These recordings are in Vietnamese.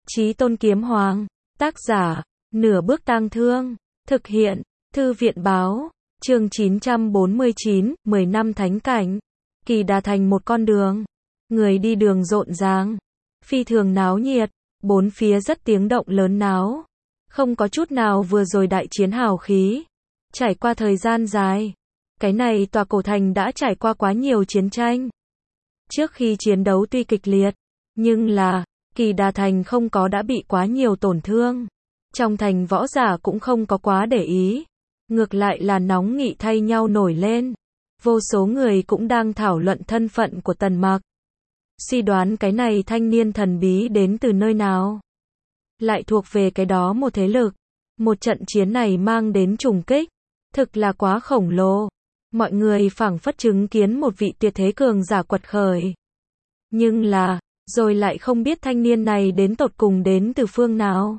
Chí Tôn Kiếm Hoàng, tác giả, Nửa Bước Tang Thương, thực hiện, Thư viện báo, chương 949, 10 năm thánh cảnh. Kỳ Đà thành một con đường, người đi đường rộn ràng, phi thường náo nhiệt, bốn phía rất tiếng động lớn náo, không có chút nào vừa rồi đại chiến hào khí. Trải qua thời gian dài, cái này tòa cổ thành đã trải qua quá nhiều chiến tranh. Trước khi chiến đấu tuy kịch liệt, nhưng là, Kỳ Đà thành không có đã bị quá nhiều tổn thương. Trong thành võ giả cũng không có quá để ý, ngược lại là nóng nghị thay nhau nổi lên. Vô số người cũng đang thảo luận thân phận của Tần Mặc. Suy đoán cái này thanh niên thần bí đến từ nơi nào. Lại thuộc về cái đó một thế lực. Một trận chiến này mang đến trùng kích, thực là quá khổng lồ. Mọi người phảng phất chứng kiến một vị tuyệt thế cường giả quật khởi. Nhưng là, rồi lại không biết thanh niên này đến tột cùng đến từ phương nào.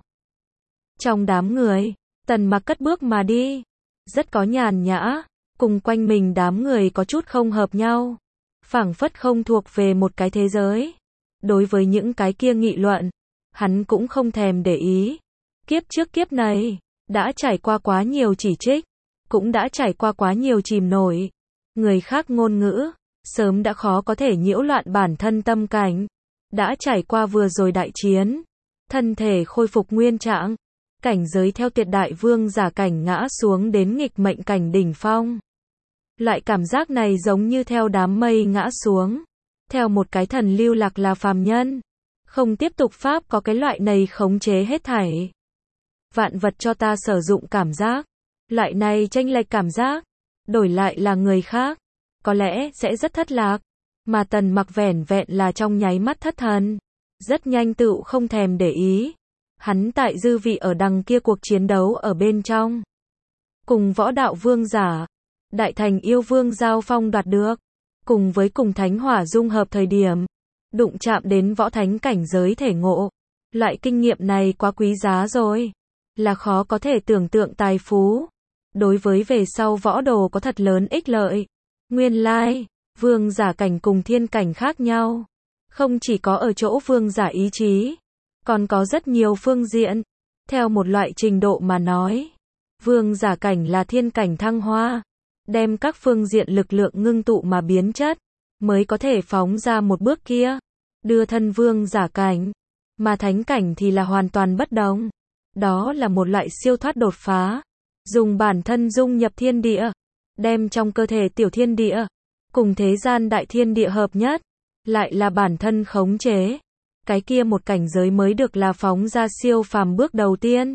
Trong đám người, Tần Mặc cất bước mà đi, rất có nhàn nhã, cùng quanh mình đám người có chút không hợp nhau, phảng phất không thuộc về một cái thế giới. Đối với những cái kia nghị luận, hắn cũng không thèm để ý. Kiếp trước kiếp này, đã trải qua quá nhiều chỉ trích, cũng đã trải qua quá nhiều chìm nổi. Người khác ngôn ngữ, sớm đã khó có thể nhiễu loạn bản thân tâm cảnh. Đã trải qua vừa rồi đại chiến, thân thể khôi phục nguyên trạng, cảnh giới theo tuyệt đại vương giả cảnh ngã xuống đến nghịch mệnh cảnh đỉnh phong. Loại cảm giác này giống như theo đám mây ngã xuống, theo một cái thần lưu lạc là phàm nhân, không tiếp tục pháp có cái loại này khống chế hết thảy. Vạn vật cho ta sử dụng cảm giác, loại này chênh lệch cảm giác, đổi lại là người khác, có lẽ sẽ rất thất lạc. Mà Tần Mặc vẻn vẹn là trong nháy mắt thất thần, rất nhanh tựu không thèm để ý. Hắn tại dư vị ở đằng kia cuộc chiến đấu ở bên trong, cùng võ đạo vương giả, đại thành yêu vương giao phong đoạt được, cùng với cùng thánh hỏa dung hợp thời điểm, đụng chạm đến võ thánh cảnh giới thể ngộ. Loại kinh nghiệm này quá quý giá rồi, là khó có thể tưởng tượng tài phú. Đối với về sau võ đồ có thật lớn ích lợi. Nguyên lai, vương giả cảnh cùng thiên cảnh khác nhau, không chỉ có ở chỗ vương giả ý chí, còn có rất nhiều phương diện. Theo một loại trình độ mà nói, vương giả cảnh là thiên cảnh thăng hoa, đem các phương diện lực lượng ngưng tụ mà biến chất, mới có thể phóng ra một bước kia, đưa thân vương giả cảnh. Mà thánh cảnh thì là hoàn toàn bất đồng. Đó là một loại siêu thoát đột phá, dùng bản thân dung nhập thiên địa, đem trong cơ thể tiểu thiên địa cùng thế gian đại thiên địa hợp nhất, lại là bản thân khống chế. Cái kia một cảnh giới mới được là phóng ra siêu phàm bước đầu tiên.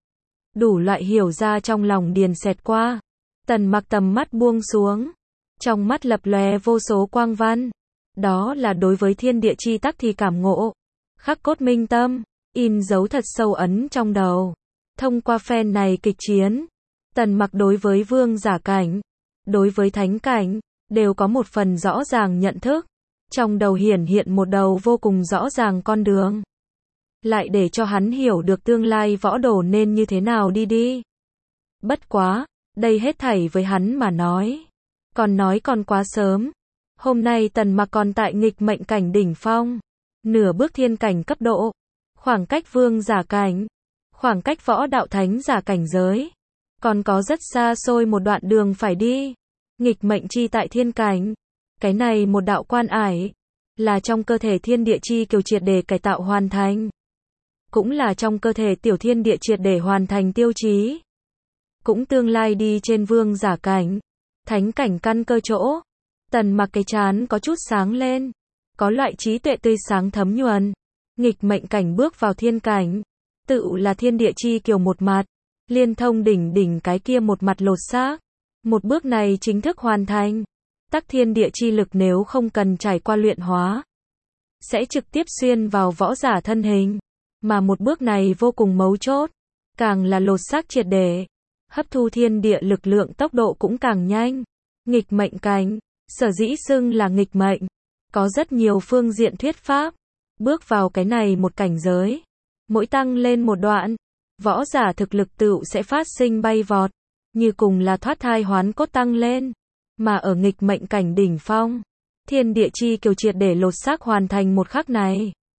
Đủ loại hiểu ra trong lòng điền xẹt qua. Tần Mặc tầm mắt buông xuống, trong mắt lập lòe vô số quang văn. Đó là đối với thiên địa chi tắc thì cảm ngộ, khắc cốt minh tâm, in dấu thật sâu ấn trong đầu. Thông qua phen này kịch chiến, Tần Mặc đối với vương giả cảnh, đối với thánh cảnh, đều có một phần rõ ràng nhận thức. Trong đầu hiển hiện một đầu vô cùng rõ ràng con đường, lại để cho hắn hiểu được tương lai võ đồ nên như thế nào đi. Bất quá, đây hết thảy với hắn mà nói còn quá sớm. Hôm nay Tần Mặc còn tại nghịch mệnh cảnh đỉnh phong, nửa bước thiên cảnh cấp độ, khoảng cách vương giả cảnh, khoảng cách võ đạo thánh giả cảnh giới, còn có rất xa xôi một đoạn đường phải đi. Nghịch mệnh chi tại thiên cảnh, cái này một đạo quan ải, là trong cơ thể thiên địa chi kiều triệt để cải tạo hoàn thành, cũng là trong cơ thể tiểu thiên địa triệt để hoàn thành tiêu chí, cũng tương lai đi trên vương giả cảnh, thánh cảnh căn cơ chỗ. Tần Mặc cái trán có chút sáng lên, có loại trí tuệ tươi sáng thấm nhuần. Nghịch mệnh cảnh bước vào thiên cảnh, tự là thiên địa chi kiều một mặt, liên thông đỉnh cái kia một mặt lột xác. Một bước này chính thức hoàn thành, tắc thiên địa chi lực nếu không cần trải qua luyện hóa, sẽ trực tiếp xuyên vào võ giả thân hình. Mà một bước này vô cùng mấu chốt, càng là lột xác triệt để, hấp thu thiên địa lực lượng tốc độ cũng càng nhanh. Nghịch mệnh cảnh, sở dĩ xưng là nghịch mệnh, có rất nhiều phương diện thuyết pháp. Bước vào cái này một cảnh giới, mỗi tăng lên một đoạn, võ giả thực lực tựu sẽ phát sinh bay vọt, như cùng là thoát thai hoán cốt tăng lên. Mà ở nghịch mệnh cảnh đỉnh phong, thiên địa chi kiều triệt để lột xác hoàn thành một khắc này,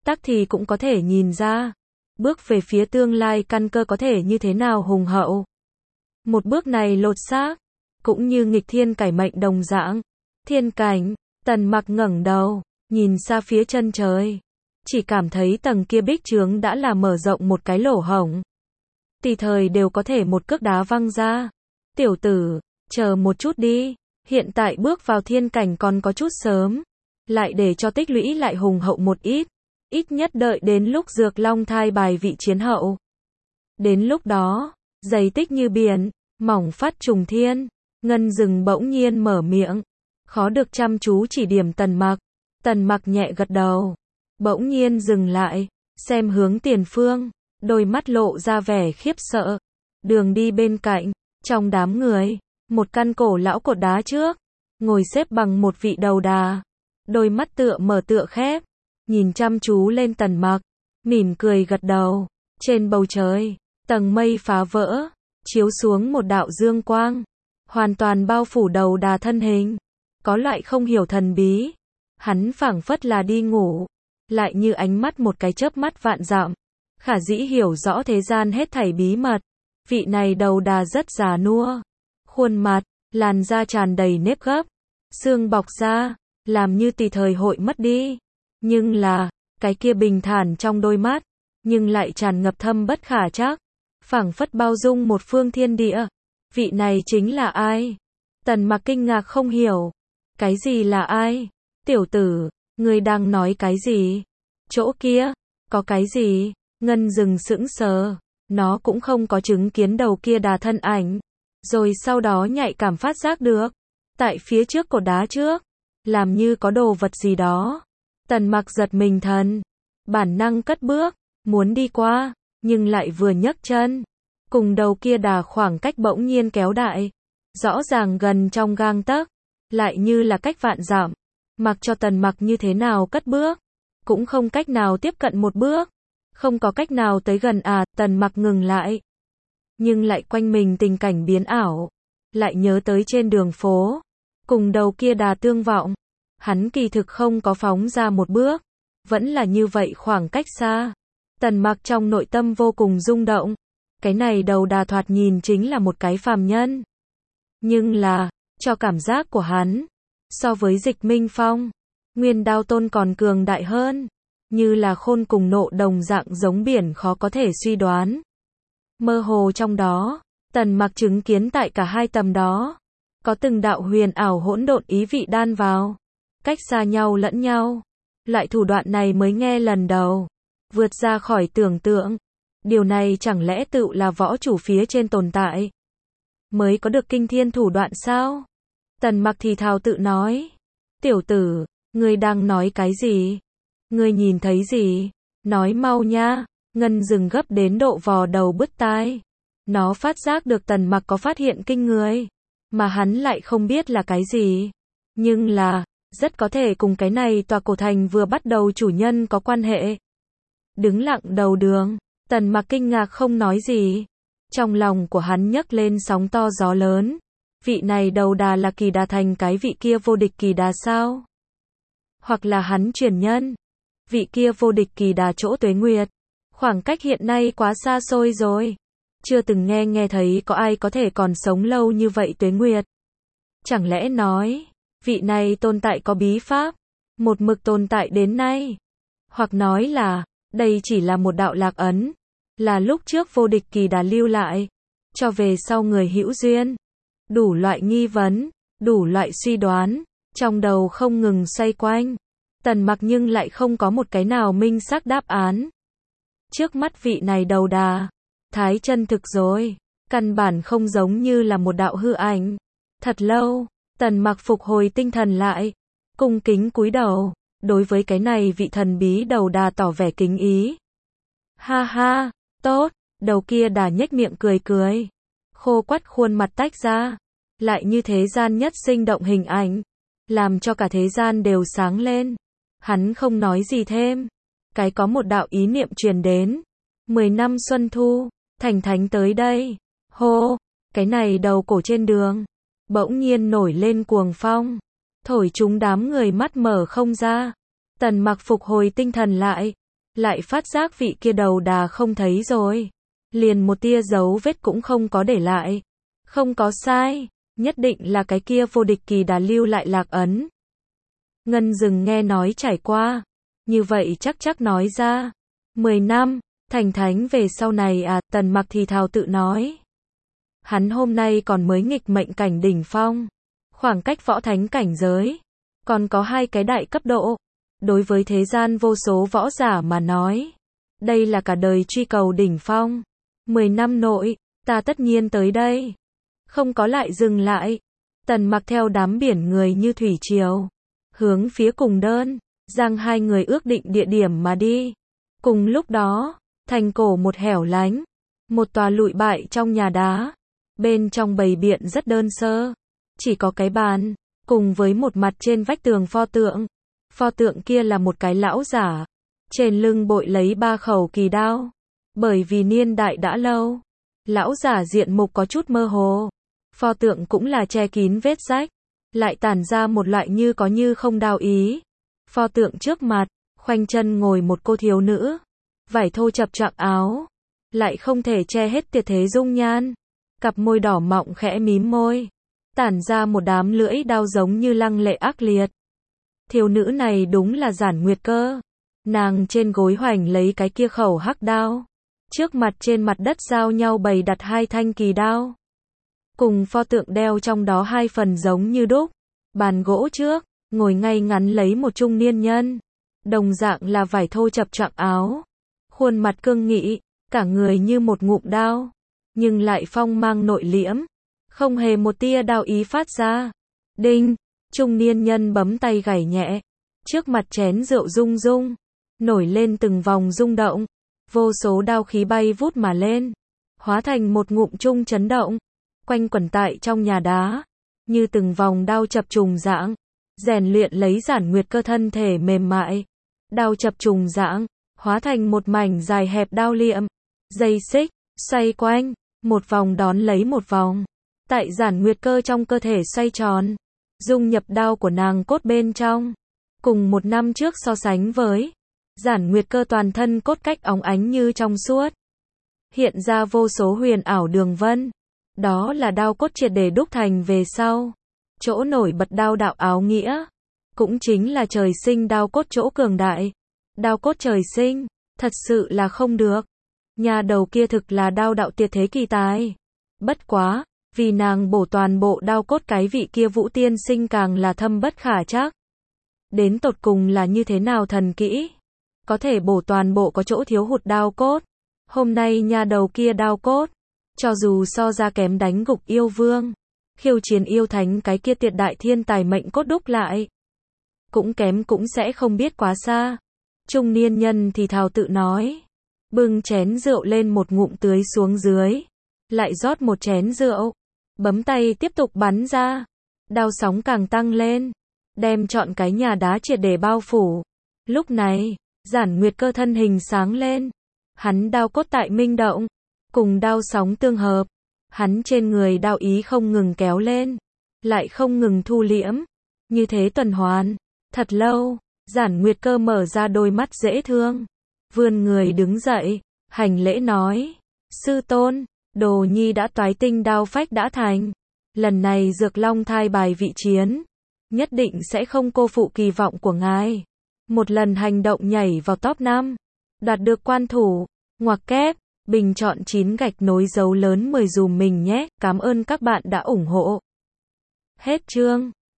tắc thì cũng có thể nhìn ra, bước về phía tương lai căn cơ có thể như thế nào hùng hậu. Một bước này lột xác, cũng như nghịch thiên cải mệnh đồng dạng. Thiên cảnh, Tần Mặc ngẩng đầu, nhìn xa phía chân trời, chỉ cảm thấy tầng kia bích chướng đã là mở rộng một cái lỗ hổng. Tùy thời đều có thể một cước đá văng ra. Tiểu tử, chờ một chút đi, hiện tại bước vào thiên cảnh còn có chút sớm, lại để cho tích lũy lại hùng hậu một ít nhất đợi đến lúc Dược Long thai bài vị chiến hậu. Đến lúc đó, dày tích như biển, mỏng phát trùng thiên. Ngân Dừng bỗng nhiên mở miệng, khó được chăm chú chỉ điểm Tần Mặc. Tần Mặc nhẹ gật đầu, bỗng nhiên dừng lại, xem hướng tiền phương, đôi mắt lộ ra vẻ khiếp sợ. Đường đi bên cạnh, trong đám người, một căn cổ lão cột đá trước, ngồi xếp bằng một vị đầu đà, đôi mắt tựa mở tựa khép, nhìn chăm chú lên Tần Mặc, mỉm cười gật đầu. Trên bầu trời, tầng mây phá vỡ, chiếu xuống một đạo dương quang, hoàn toàn bao phủ đầu đà thân hình, có loại không hiểu thần bí. Hắn phảng phất là đi ngủ, lại như ánh mắt một cái chớp mắt vạn dặm, khả dĩ hiểu rõ thế gian hết thảy bí mật. Vị này đầu đà rất già nua, khuôn mặt, làn da tràn đầy nếp gấp, xương bọc da, làm như tùy thời hội mất đi. Nhưng là, cái kia bình thản trong đôi mắt, nhưng lại tràn ngập thâm bất khả trắc, phảng phất bao dung một phương thiên địa. Vị này chính là ai? Tần Mặc kinh ngạc không hiểu. Cái gì là ai? Tiểu tử, ngươi đang nói cái gì? Chỗ kia, có cái gì? Ngân Dừng sững sờ, nó cũng không có chứng kiến đầu kia đà thân ảnh, rồi sau đó nhạy cảm phát giác được, tại phía trước cột đá trước, làm như có đồ vật gì đó. Tần Mặc giật mình thần, bản năng cất bước, muốn đi qua, nhưng lại vừa nhấc chân, cùng đầu kia đà khoảng cách bỗng nhiên kéo đại, rõ ràng gần trong gang tấc, lại như là cách vạn dặm. Mặc cho Tần Mặc như thế nào cất bước, cũng không cách nào tiếp cận một bước, không có cách nào tới gần. Tần Mặc ngừng lại, nhưng lại quanh mình tình cảnh biến ảo, lại nhớ tới trên đường phố, cùng đầu kia đà tương vọng, hắn kỳ thực không có phóng ra một bước, vẫn là như vậy khoảng cách xa. Tần Mặc trong nội tâm vô cùng rung động, cái này đầu đà thoạt nhìn chính là một cái phàm nhân, nhưng là, cho cảm giác của hắn, so với Dịch Minh Phong, Nguyên Đao Tôn còn cường đại hơn, như là khôn cùng nộ đồng dạng giống biển khó có thể suy đoán. Mơ hồ trong đó, Tần Mặc chứng kiến tại cả hai tầm đó, có từng đạo huyền ảo hỗn độn ý vị đan vào, cách xa nhau lẫn nhau. Loại thủ đoạn này mới nghe lần đầu, vượt ra khỏi tưởng tượng. Điều này chẳng lẽ tự là võ chủ phía trên tồn tại mới có được kinh thiên thủ đoạn sao? Tần Mặc thì thào tự nói. Tiểu tử, ngươi đang nói cái gì? Ngươi nhìn thấy gì? Nói mau nha. Ngân Dừng gấp đến độ vò đầu bứt tai. Nó phát giác được Tần Mặc có phát hiện kinh người, mà hắn lại không biết là cái gì. Nhưng là, rất có thể cùng cái này tòa cổ thành vừa bắt đầu chủ nhân có quan hệ. Đứng lặng đầu đường, Tần Mặc kinh ngạc không nói gì. Trong lòng của hắn nhấc lên sóng to gió lớn. Vị này đầu đà là Kỳ Đà thành cái vị kia vô địch Kỳ Đà sao? Hoặc là hắn truyền nhân? Vị kia vô địch Kỳ Đà chỗ Tuế Nguyệt. Khoảng cách hiện nay quá xa xôi rồi. Chưa từng nghe thấy có ai có thể còn sống lâu như vậy Tuế Nguyệt. Chẳng lẽ nói, vị này tồn tại có bí pháp, một mực tồn tại đến nay? Hoặc nói là, đây chỉ là một đạo lạc ấn, là lúc trước vô địch Kỳ Đà lưu lại, cho về sau người hữu duyên. Đủ loại nghi vấn, đủ loại suy đoán, trong đầu không ngừng xoay quanh. Tần Mặc nhưng lại không có một cái nào minh xác đáp án. Trước mắt vị này đầu đà, thái chân thực rồi, căn bản không giống như là một đạo hư ảnh. Thật lâu, Tần Mặc phục hồi tinh thần lại, cung kính cúi đầu, đối với cái này vị thần bí đầu đà tỏ vẻ kính ý. Ha ha, tốt, đầu kia đà nhếch miệng cười cười, khô quắt khuôn mặt tách ra, lại như thế gian nhất sinh động hình ảnh, làm cho cả thế gian đều sáng lên. Hắn không nói gì thêm, cái có một đạo ý niệm truyền đến. 10 năm xuân thu, thành thánh tới đây. Hô, cái này đầu cổ trên đường, bỗng nhiên nổi lên cuồng phong, thổi chúng đám người mắt mở không ra. Tần Mặc phục hồi tinh thần lại, lại phát giác vị kia đầu đà không thấy rồi. Liền một tia dấu vết cũng không có để lại. Không có sai, nhất định là cái kia vô địch kỳ đà lưu lại lạc ấn. Ngân Dừng nghe nói trải qua, như vậy chắc nói ra. 10 năm, thành thánh về sau này à, Tần Mặc thì thào tự nói. Hắn hôm nay còn mới nghịch mệnh cảnh đỉnh phong, khoảng cách võ thánh cảnh giới, còn có 2 cái đại cấp độ. Đối với thế gian vô số võ giả mà nói, đây là cả đời truy cầu đỉnh phong. 10 năm nội, ta tất nhiên tới đây. Không có lại dừng lại. Tần Mặc theo đám biển người như thủy triều, hướng phía Cùng Đơn, Giang hai người ước định địa điểm mà đi. Cùng lúc đó, thành cổ một hẻo lánh, một tòa lụi bại trong nhà đá, bên trong bày biện rất đơn sơ, chỉ có cái bàn, cùng với một mặt trên vách tường pho tượng. Pho tượng kia là một cái lão giả, trên lưng bội lấy 3 khẩu kỳ đao. Bởi vì niên đại đã lâu, lão giả diện mục có chút mơ hồ. Pho tượng cũng là che kín vết rách, lại tản ra một loại như có như không đao ý. Pho tượng trước mặt, khoanh chân ngồi một cô thiếu nữ, vải thô chập choạng áo, lại không thể che hết tuyệt thế dung nhan. Cặp môi đỏ mọng khẽ mím môi, tản ra một đám lưỡi đao giống như lăng lệ ác liệt. Thiếu nữ này đúng là Giản Nguyệt Cơ. Nàng trên gối hoành lấy cái kia khẩu hắc đao. Trước mặt trên mặt đất giao nhau bày đặt 2 thanh kỳ đao. Cùng pho tượng đeo trong đó 2 phần giống như đúc. Bàn gỗ trước, ngồi ngay ngắn lấy một trung niên nhân. Đồng dạng là vải thô chập choạng áo. Khuôn mặt cương nghị, cả người như một ngụm đao. Nhưng lại phong mang nội liễm. Không hề một tia đao ý phát ra. Đinh! Trung niên nhân bấm tay gảy nhẹ. Trước mặt chén rượu rung rung. Nổi lên từng vòng rung động. Vô số đao khí bay vút mà lên. Hóa thành một ngụm trung chấn động. Quanh quẩn tại trong nhà đá. Như từng vòng đao chập trùng giãng. Rèn luyện lấy Giản Nguyệt Cơ thân thể mềm mại. Đao chập trùng giãng. Hóa thành một mảnh dài hẹp đao liệm. Dây xích, xoay quanh. Một vòng đón lấy một vòng. Tại Giản Nguyệt Cơ trong cơ thể xoay tròn. Dung nhập đao của nàng cốt bên trong. Cùng 1 năm trước so sánh với, Giản Nguyệt Cơ toàn thân cốt cách óng ánh như trong suốt. Hiện ra vô số huyền ảo đường vân. Đó là đao cốt triệt để đúc thành về sau. Chỗ nổi bật đao đạo áo nghĩa. Cũng chính là trời sinh đao cốt chỗ cường đại. Đao cốt trời sinh, thật sự là không được. Nhà đầu kia thực là đao đạo tuyệt thế kỳ tài. Bất quá, vì nàng bổ toàn bộ đao cốt cái vị kia Vũ tiên sinh càng là thâm bất khả trắc. Đến tột cùng là như thế nào thần kỹ? Có thể bổ toàn bộ có chỗ thiếu hụt đao cốt. Hôm nay nhà đầu kia đao cốt, cho dù so ra kém đánh gục yêu vương, khiêu chiến yêu thánh cái kia tuyệt đại thiên tài mệnh cốt đúc lại. Cũng kém cũng sẽ không biết quá xa. Trung niên nhân thì thào tự nói. Bưng chén rượu lên một ngụm tưới xuống dưới. Lại rót một chén rượu. Bấm tay tiếp tục bắn ra. Đao sóng càng tăng lên. Đem trọn cái nhà đá triệt để bao phủ. Lúc này, Giản Nguyệt Cơ thân hình sáng lên. Hắn đao cốt tại minh động. Cùng đao sóng tương hợp. Hắn trên người đao ý không ngừng kéo lên. Lại không ngừng thu liễm. Như thế tuần hoàn. Thật lâu, Giản Nguyệt Cơ mở ra đôi mắt dễ thương. Vươn người đứng dậy. Hành lễ nói. Sư tôn, đồ nhi đã toái tinh đao phách đã thành. Lần này Dược Long thai bài vị chiến. Nhất định sẽ không cô phụ kỳ vọng của ngài. Một lần hành động nhảy vào top 5. Đạt được quan thủ. Ngoặc kép. Bình chọn 9 gạch nối dấu lớn 10 dùm mình nhé. Cảm ơn các bạn đã ủng hộ. Hết chương.